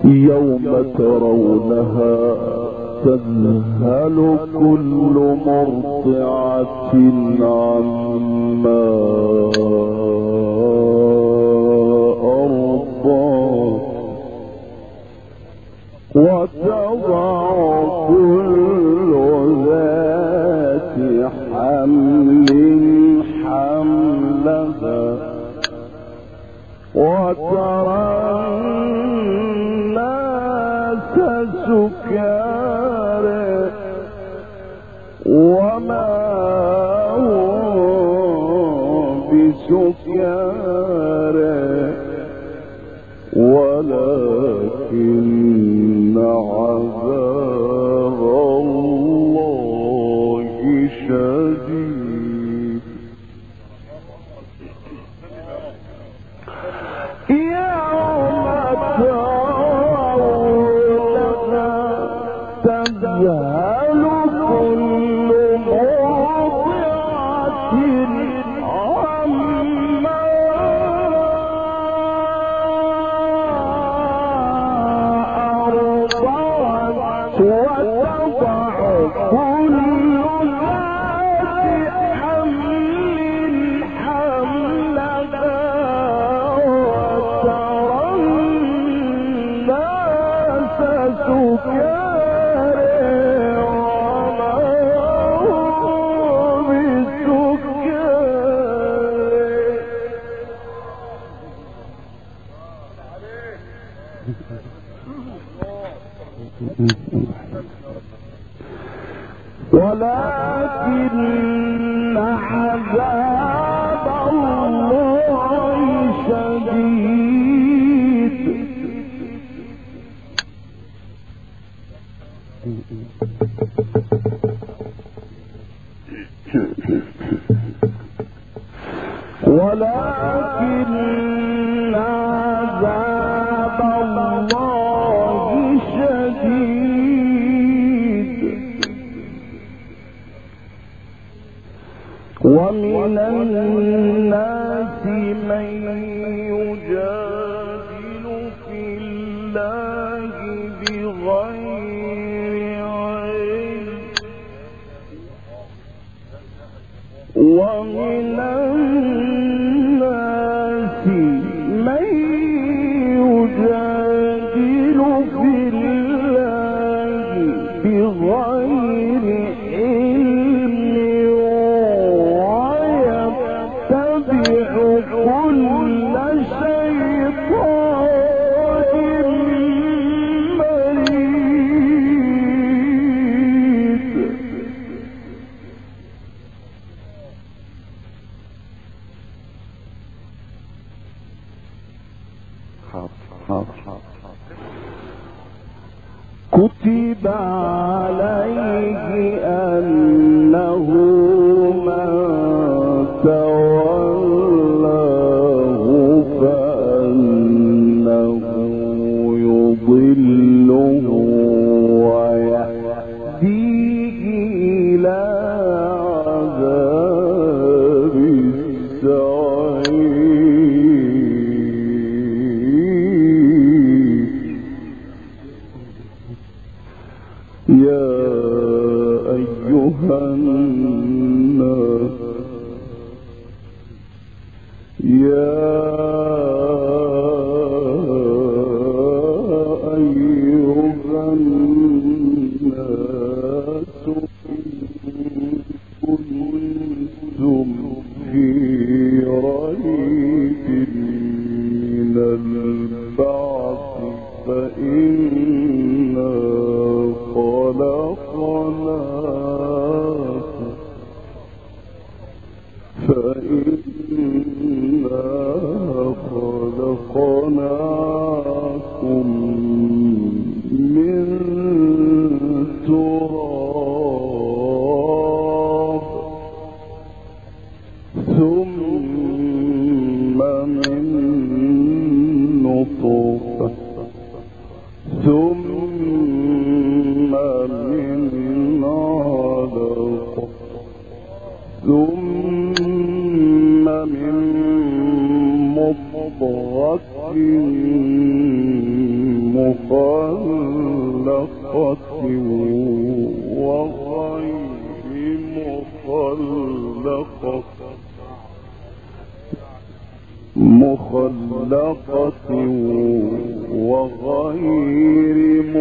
يوم ترونها تذهل كل مرضعة عما أرضعت وتضع كل ذات حمل حملها وترى الناس سكارى وما هم بسكارى ولكن عذاب الله شديد. يوم ترونها تذهل كل مرضعة عما أرضعت وتضع كل ذات حمل حملها وترى الناس سكارى وما هم بسكارى ولكن عذاب الله شديد. ولكن عذاب الله شديد. ومن الناس من يجادل في الله بغير علم ومن الناس من يجادل في الله بغير علم ويتبع كل شيطان مريد. كتب عليه أنه من تولاه فأنه يضله ويهديه إلى عذاب السعير. يا أيها الناس كنتم في ريب من البعث فإنا خلقناكم من تراب ثم من نطفة ثم من علقة ثم من مضغة مخلقة وغير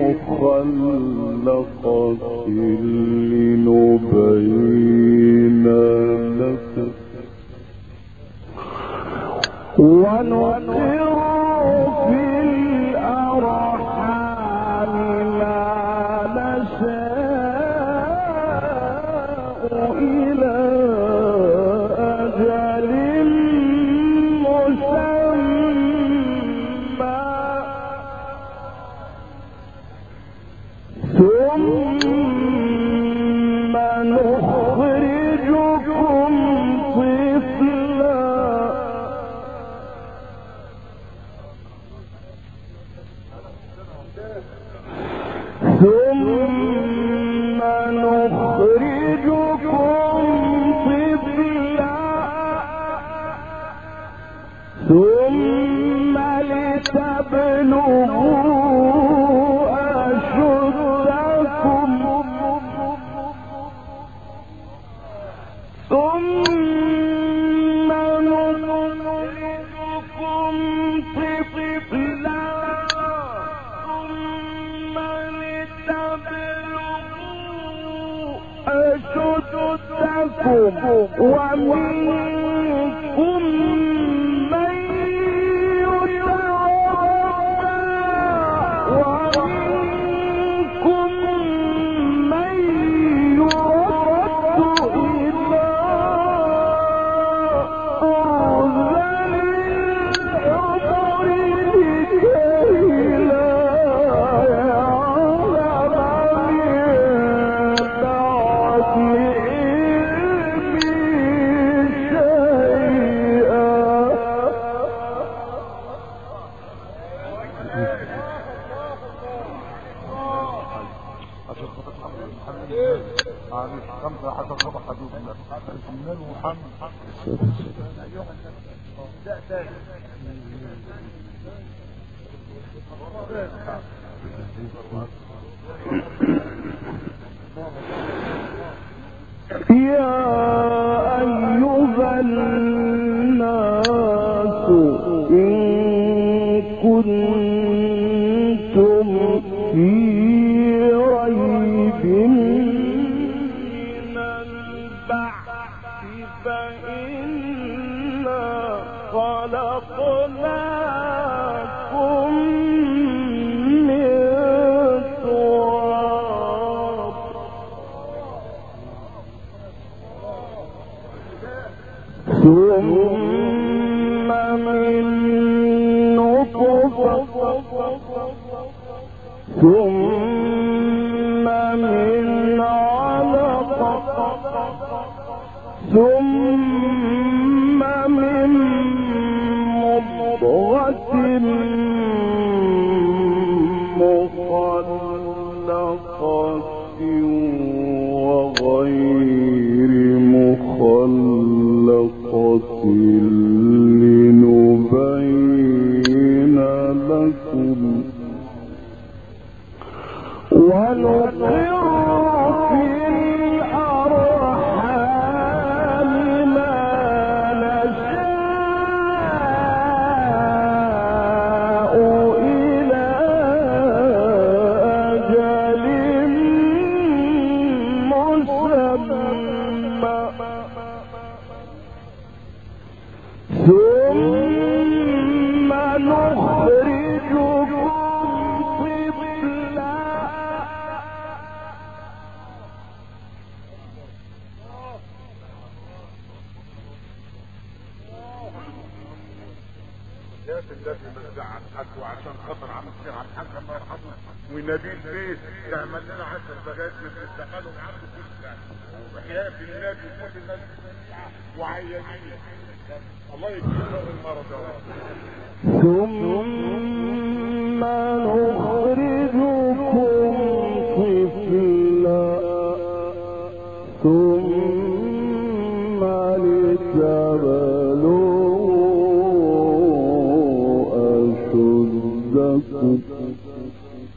مخلقة لنبين لكم ونقر في الأرحام ما نشاء إلى أجل مسمى ثم نخرجكم طفلا ثم لتبلغوا أشدكم ثم نخرجكم طفلا ثم لتبلغوا أشدكم ومنكم من ومنكم من يرد إلى أرذل العمر لكي لا يعلم من بعد علم شيئا. خمسة حتى صبح حديث الإيمان محمد يا أيها الناس إن كنتم في ريب من البعث فإنا خلقناكم من تراب ثم من نطفة ثم من علقة ثم من مضغة مخلقة وغير مخلقة لنبين لكم ونقر في الأرحام ما نشاء إلى أجل مسمى ثم نخرجكم طفلا يا الذي مزع عن حد وعشان خاطر عم الشيخ عبد الحاج الله يرحمه ونبيل بيت تعمل لنا 10 دقائق بنستقبلوا عنده كل سنه وحياه النبي وكل الناس وعيانين الله يكفيهم المرض يا رب. ثم نخرجكم طفلا ثم لتبلغوا أشدكم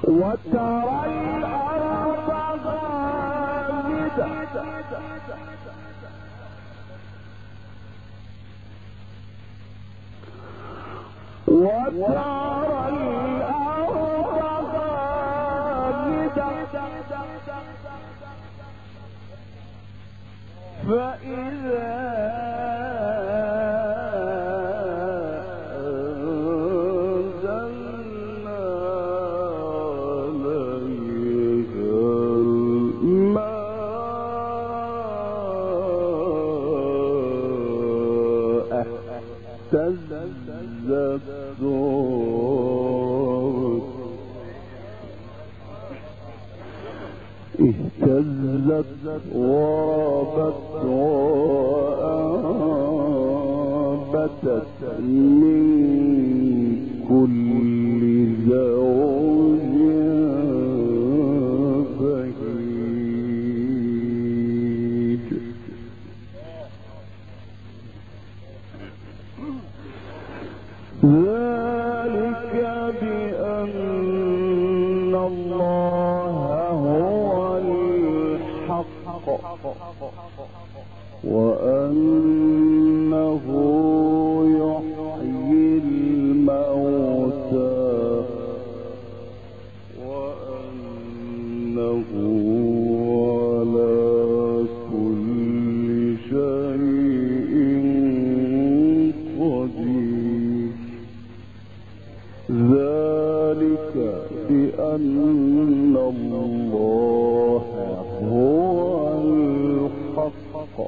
وترى الأرض هامدة وترى الأرض هامدة فإذا اهتزت وربت وأنبتت من كل زوج بهيج ذلك بأن الله هو الحق وأنه يحيي الموتى وأنه على كل شيء قدير ذلك بأن الله هو الحق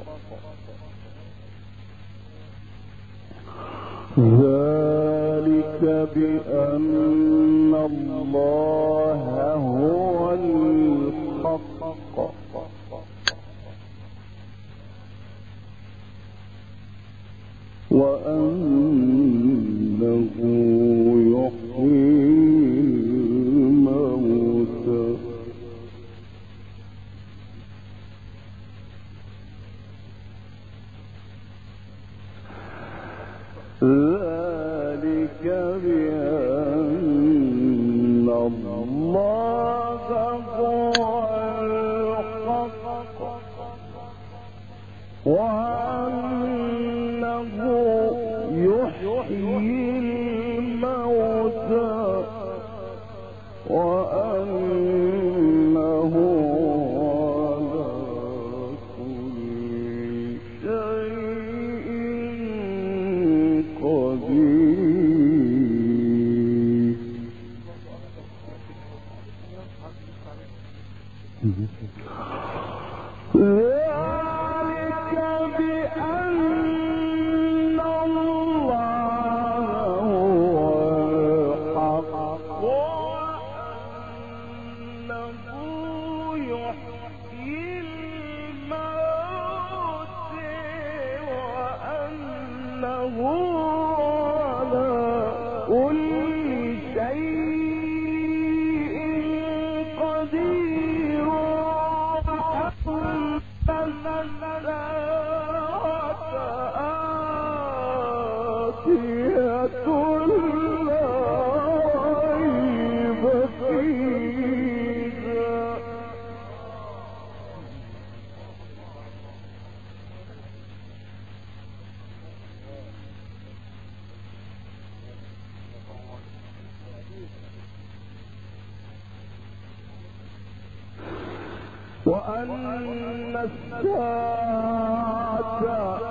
ذلك بأن الله هو الحق وأنه يحيي الموتى ذلك بأن الله هو الحق وأنه يحيي الموتى وأنه على كل شيء قدير ذلك بأن الله هو الحق وأنه يحيي الموتى وأنه على كل شيء قدير وأن الساعة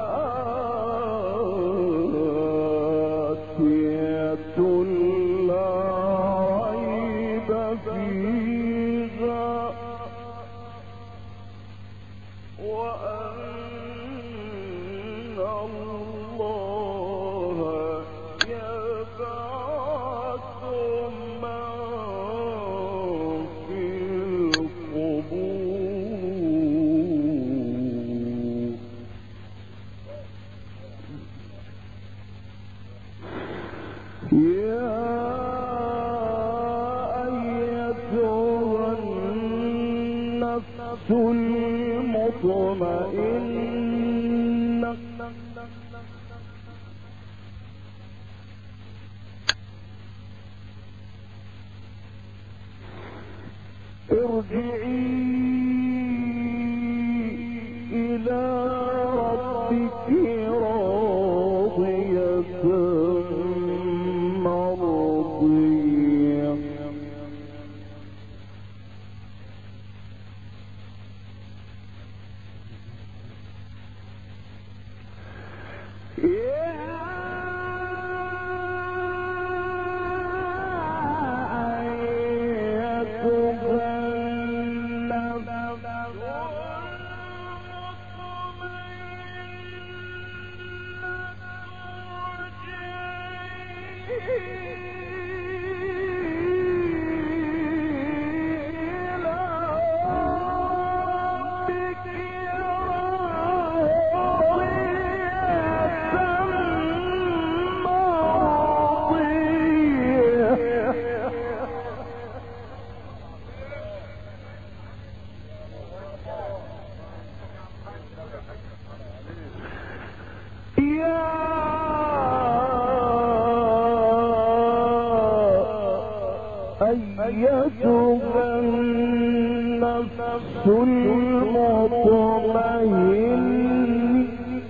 آتية لا ريب فيها وأن الله يبعث من في القبور يا أيتها النفس المطمئنة ارجعي إلى ربك راضية مرضية أيتها النفس المطمئنة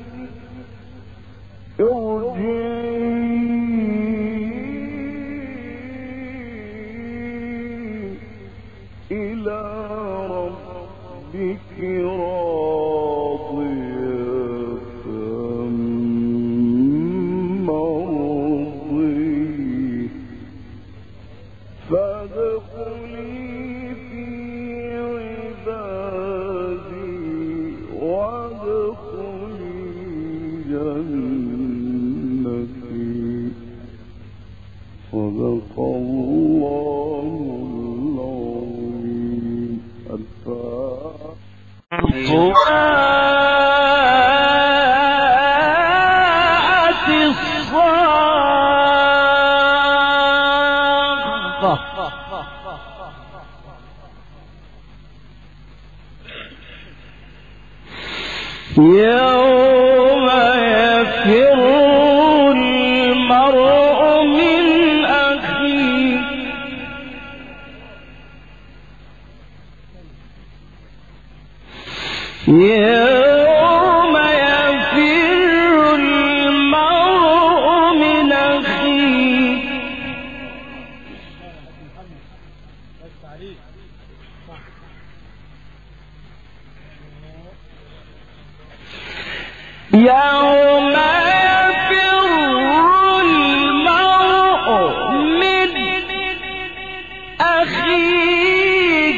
ارجعي إلى ربك راضية مرضية فادخلي في عبادي وادخلي جنتي صدق الله العظيم. يوم يفر المرء من أخيه يوم يفر المرء من أخيه يوم يفر المرء من أخيه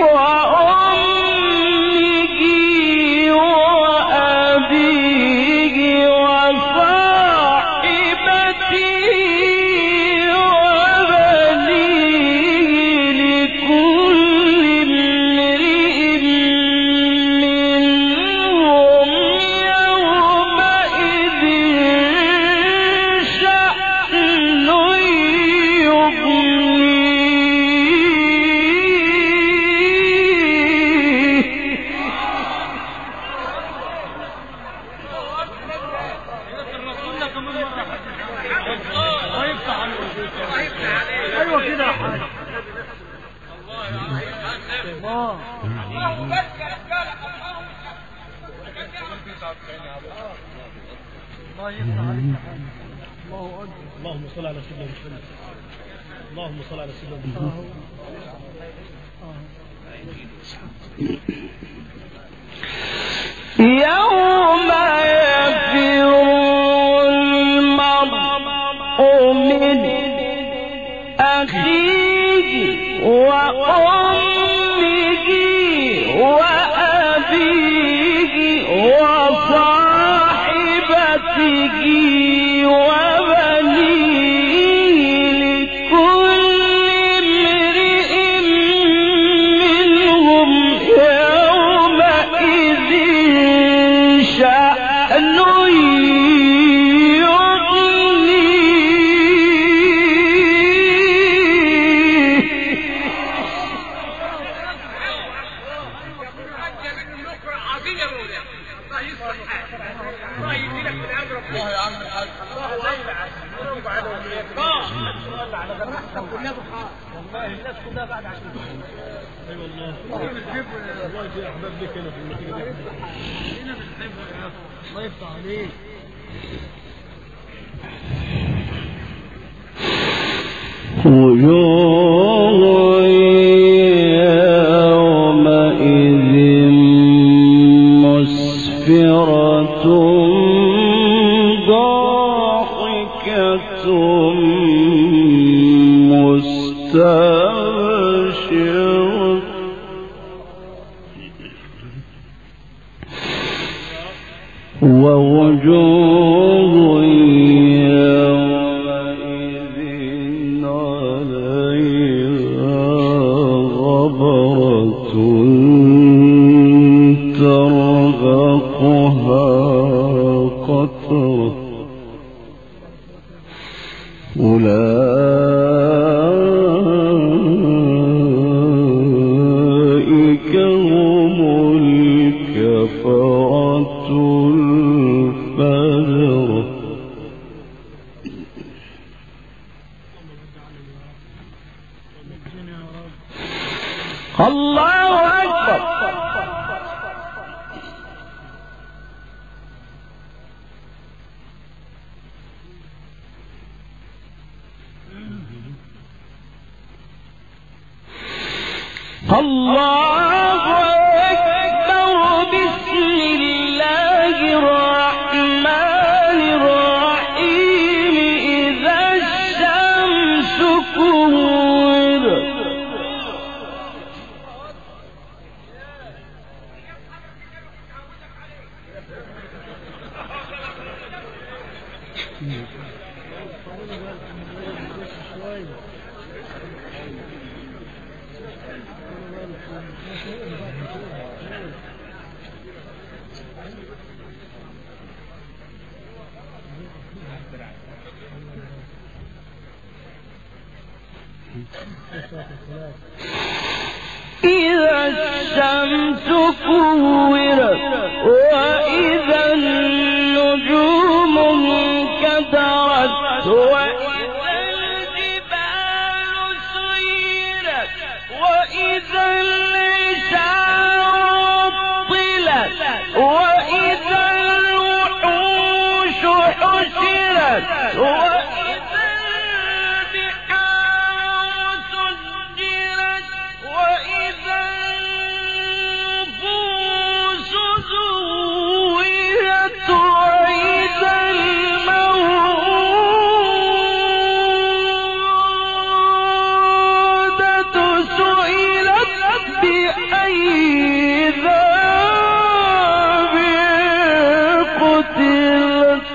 وأمه وأبيه وصاحبته وبنيه لكل امرئ منهم يومئذ شأن ايوه كده يا حاج. الله الله يفتح عليك يا حاج. الله اكبر. اللهم صل على سيدنا محمد. اللهم صل على سيدنا محمد. يوم يفر المرء من أخيه وأمه وأبيه وصاحبته وبنيه لكل امرئ منهم يومئذ شأن يغنيه والله الناس كلها بعد عشان اي والله والله في احباب لك هنا في المنطقه دي هنا بنحبها يا اخي الله يفتح عليك وجوه يومئذ مسفرة ضاحكة مستبشرة ووجوه يومئذ عليها غبرة ترهقها قترة أولئك هم الكفرة الفجرة الله أكبر الله أكبر بسم الله الرحمن الرحيم إذا الشمس كورت إذا الشمس كورت وإذا النجوم انكدرت وإذا الجبال سيرت وإذا العشار طلت وإذا الوحوش حشرت وإذا البحار سجرت وإذا النفوس زوجت وإذا الموءودة سئلت بأي ذنب قتلت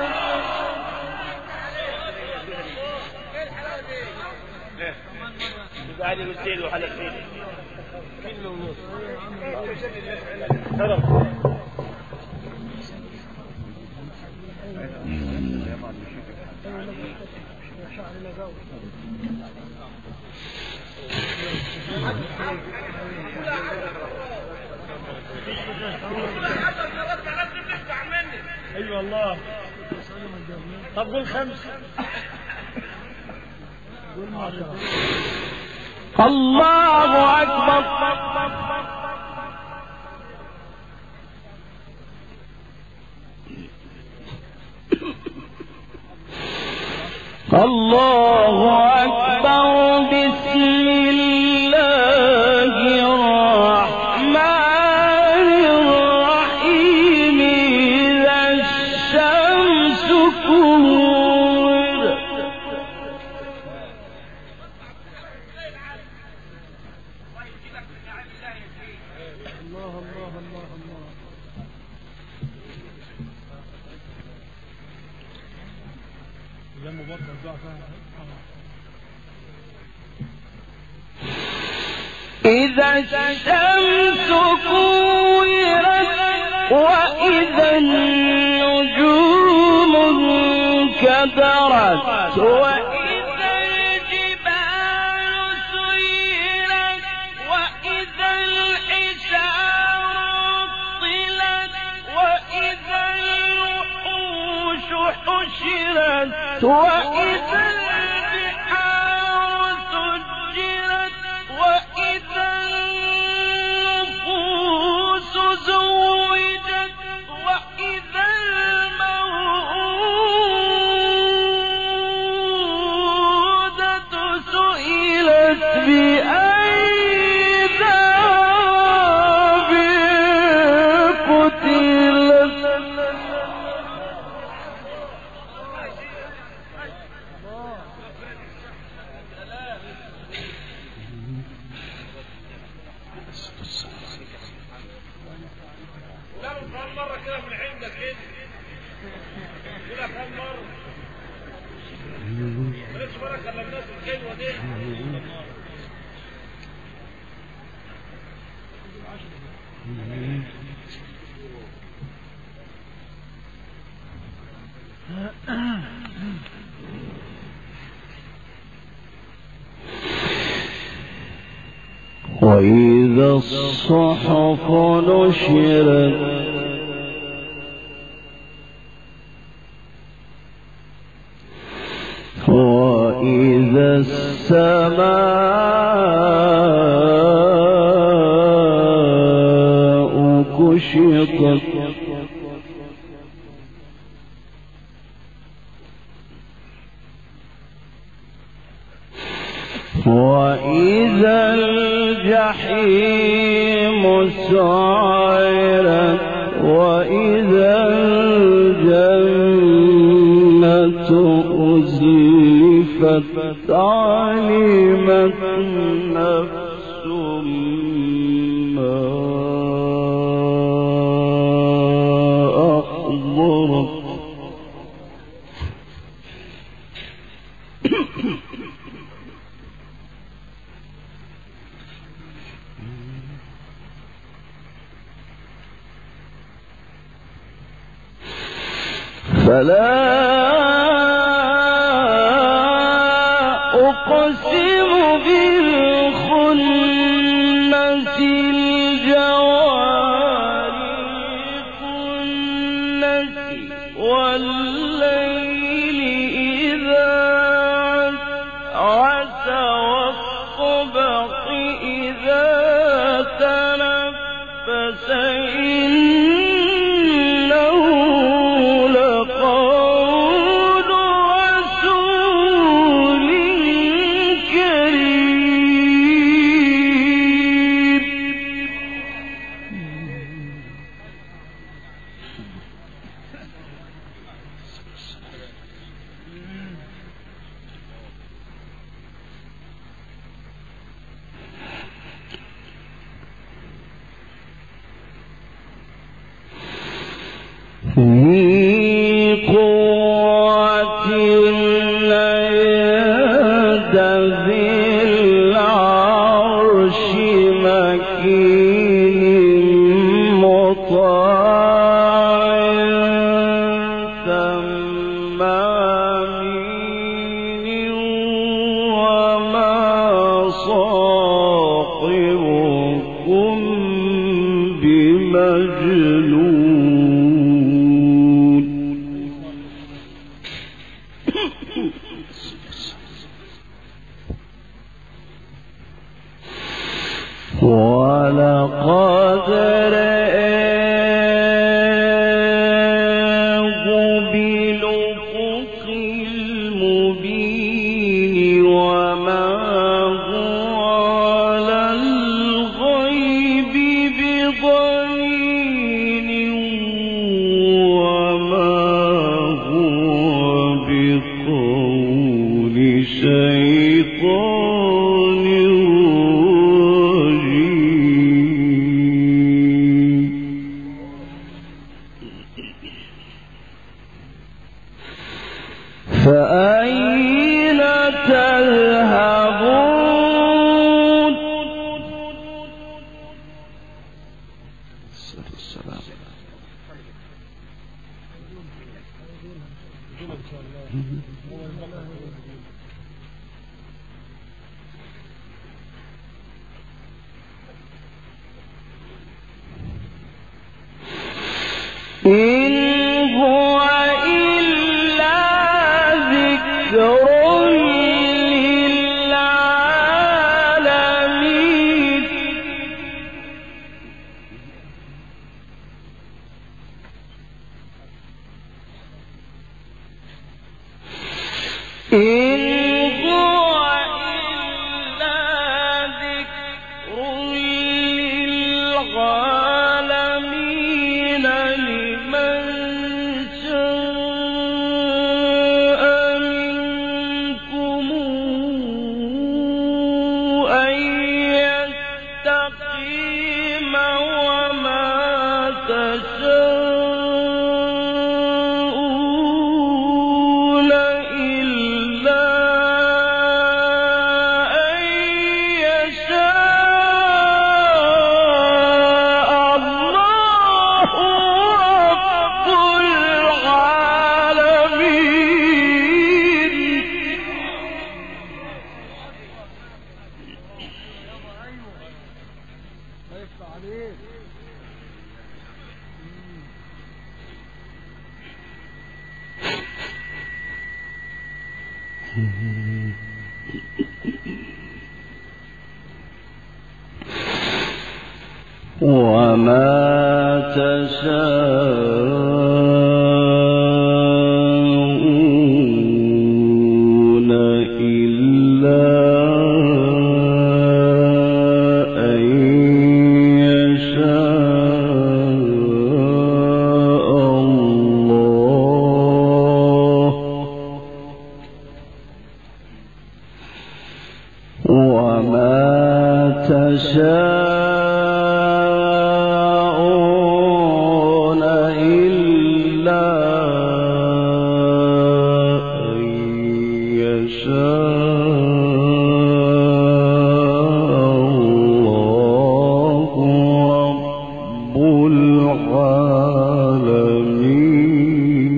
علي بالسيل وحلق سيل كله ونص ايوه والله طب قول 5 قول 10 الله أكبر الله أكبر بسم الله الرحمن الرحيم إذا الشمس كورت الله الله الله الله يا مبارك ضعفها إذا الشمس كورت وإذا النجوم انكدرت وإذا الجبال سيرت وإذا العشار طلت وإذا الوحوش حشرت وإذا وإذا الصحف نشرت وإذا السماء كشطت وإذا الجحيم سعرت وإذا الجنة أزلفت علمت نفس ما أحضرت فلا أقسم بالخنس الجوار الكنس والليل إذا عسعس والصبح إذا تنفس ذي قوة عند ذي العرش مكين مطاع ثم أمين وما صاحبكم بمجنون ولقد رآه بالأفق المبين وما هو على الغيب بضنين وما هو بقول شيطان فأين تذهبون السلام إن هو إلا ذكر للعالمين إن هو إلا ذكر للعالمين لمن وما تشاءون إلا أن يشاء الله وما تشاءون إلا أن يشاء الله رب العالمين.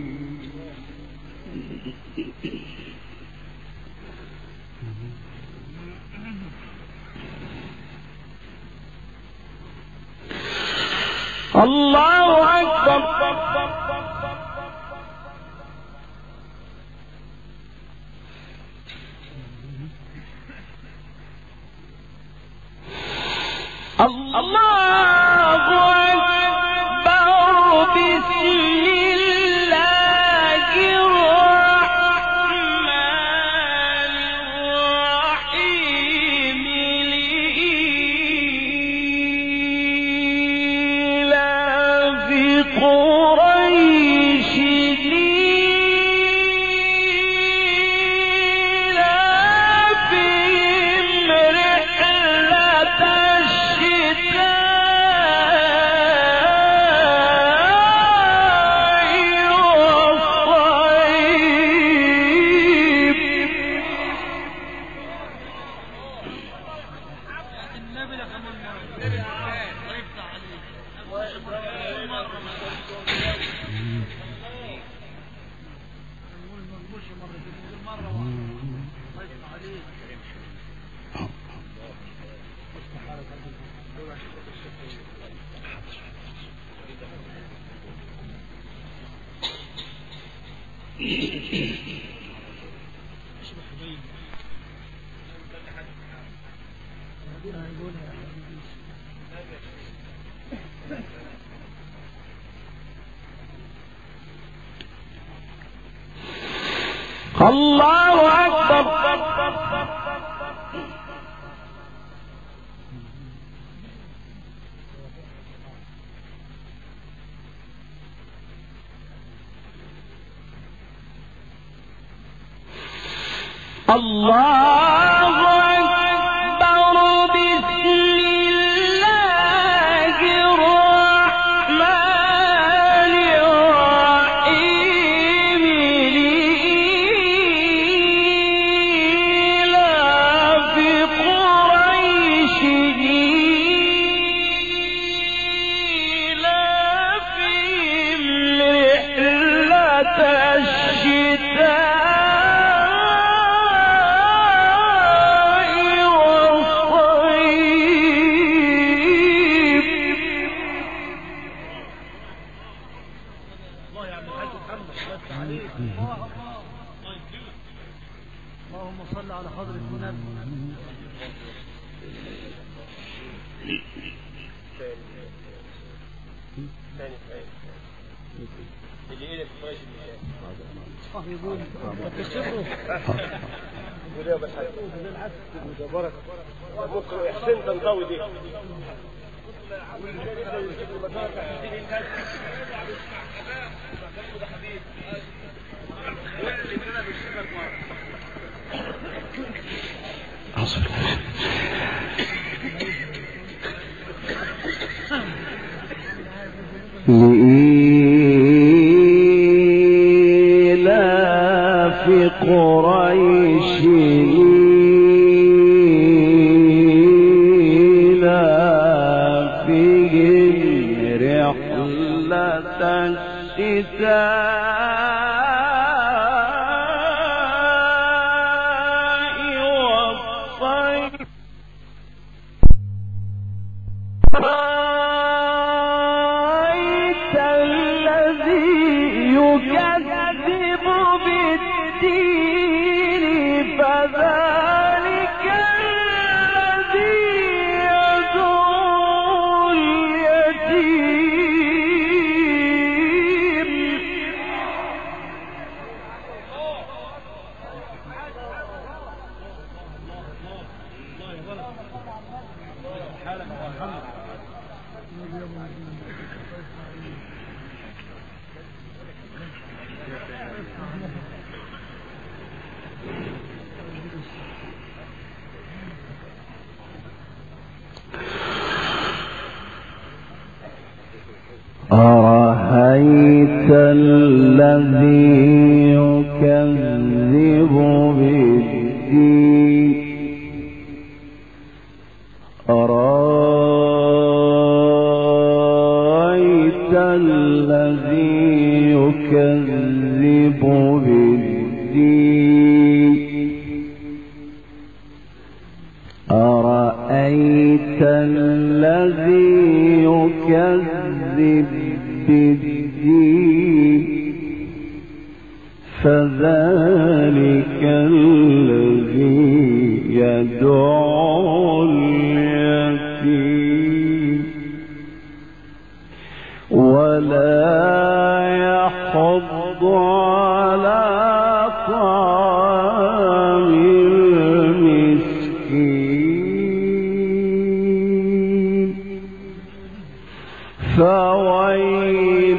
الله أكبر. الله أكبر. بسم الله الرحمن الرحيم. لإيلاف قريش إيلافهم رحلة الله أكبر. الله أكبر. بسم الله الرحمن الرحيم. لإيلاف قريش إيلافهم رحلة الشتاء اللهم صل على حضرة النبي. يقول تكشفه وده بس بركه ممكن احسن تنطوي دي لإيلاف قريش إيلافهم رحلة الشتاء والصيف. رأيت الذي يكذب بالدين أرأيت الذي يكذب بالدين أرأيت الذي يكذب بالدين فذلك الذي يدعو اليتيم ولا يحض على طعام المسكين فويل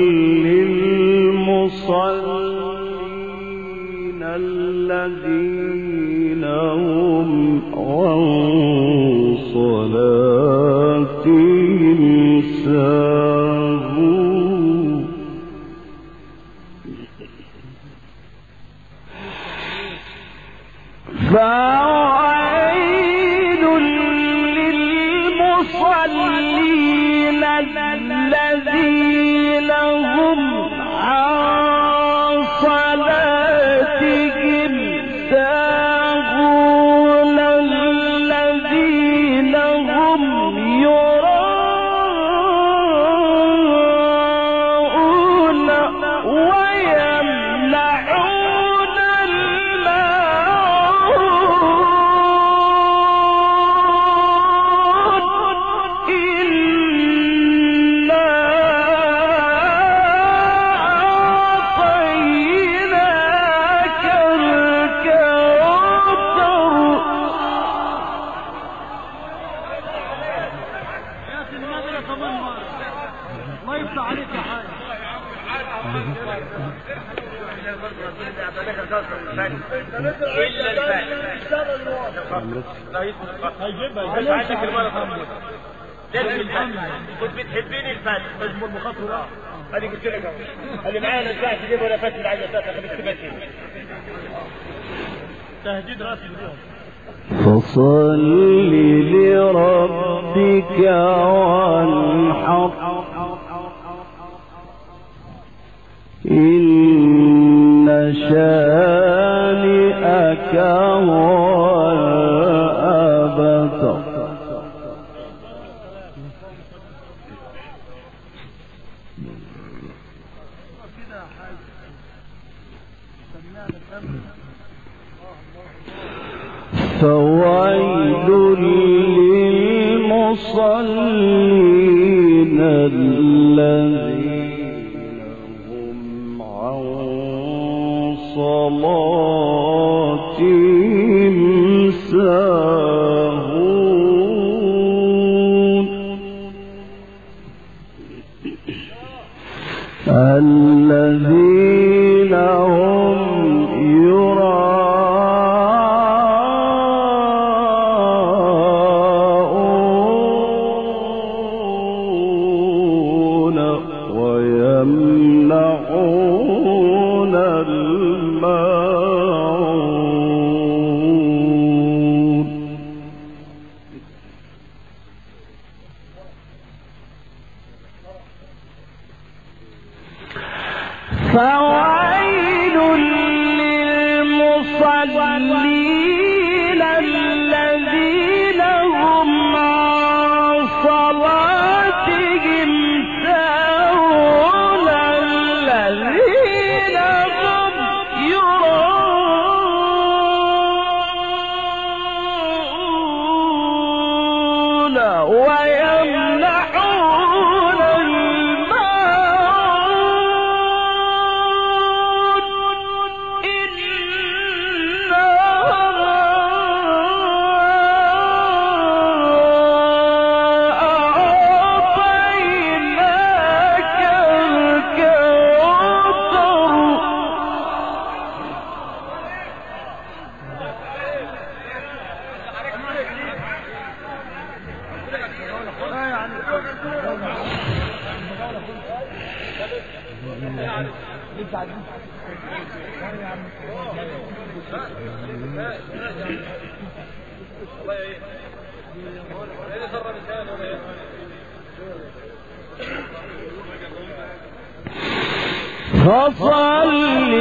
للمصلين الذين هم عن صلاتهم ساهون فويل للمصلين الذين هم عن صلاتهم ساهون الذين هم يراءون ويمنعون الماعون إنا أعطيناك الكوثر يا سيدي النبي كمان مرة الله يفتح عليك يا حاج هيجيبها عندك المرة كنت بتحبيني الفاتح مجموع المخاطرة هذه قلت لك اهو اللي معايا انا ساعه تجيب ولا فاتح العجله بتاعتك خليك تبكي تهديد راسي اليوم فصل لربك وانحر إن شانئك هو الأبتر فويل للمصلين الذين هم عن صلاتهم ساهون الذين هم يراءون ويمنعون الماعون فويل للمصلين الذين هم عن صلاتهم ساهون الذين هم يراءون ويمنعون الماعون إنا أعطيناك الكوثر فصل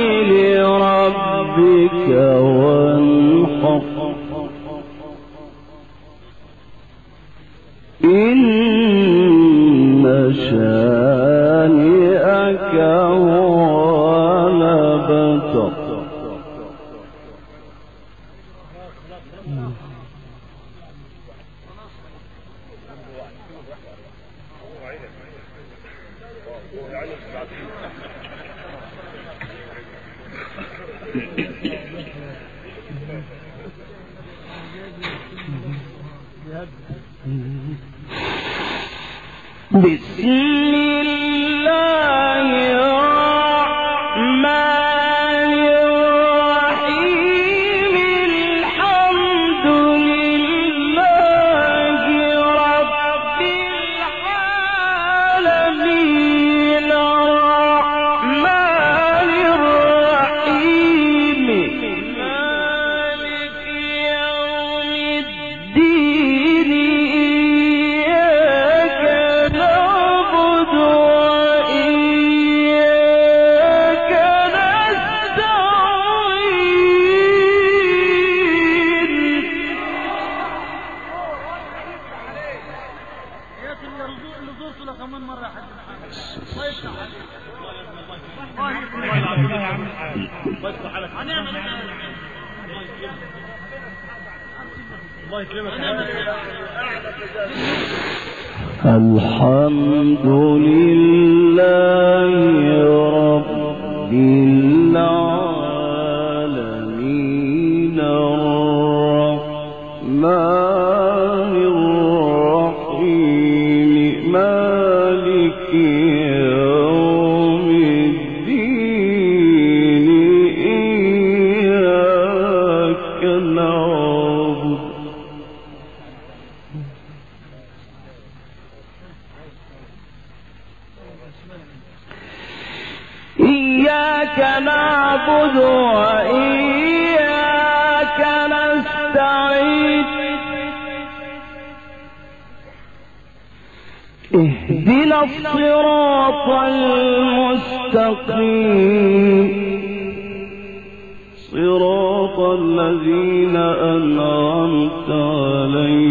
لربك وانحر إن شانئك هو الأبتر. بسم الله الرحمن الرحيم الحمد لله رب العالمين الرحمن الرحيم مالك يوم الدين إياك نعبد وإياك نستعين. اللي زرته له كمان مرة يا حاج الله يكرمك. الحمد لله رب العالمين الرحمن الرحيم مالك يوم الدين إياك نعبد وإياك نستعين. اهدنا الصراط المستقيم صراط الذين أنعمت عليهم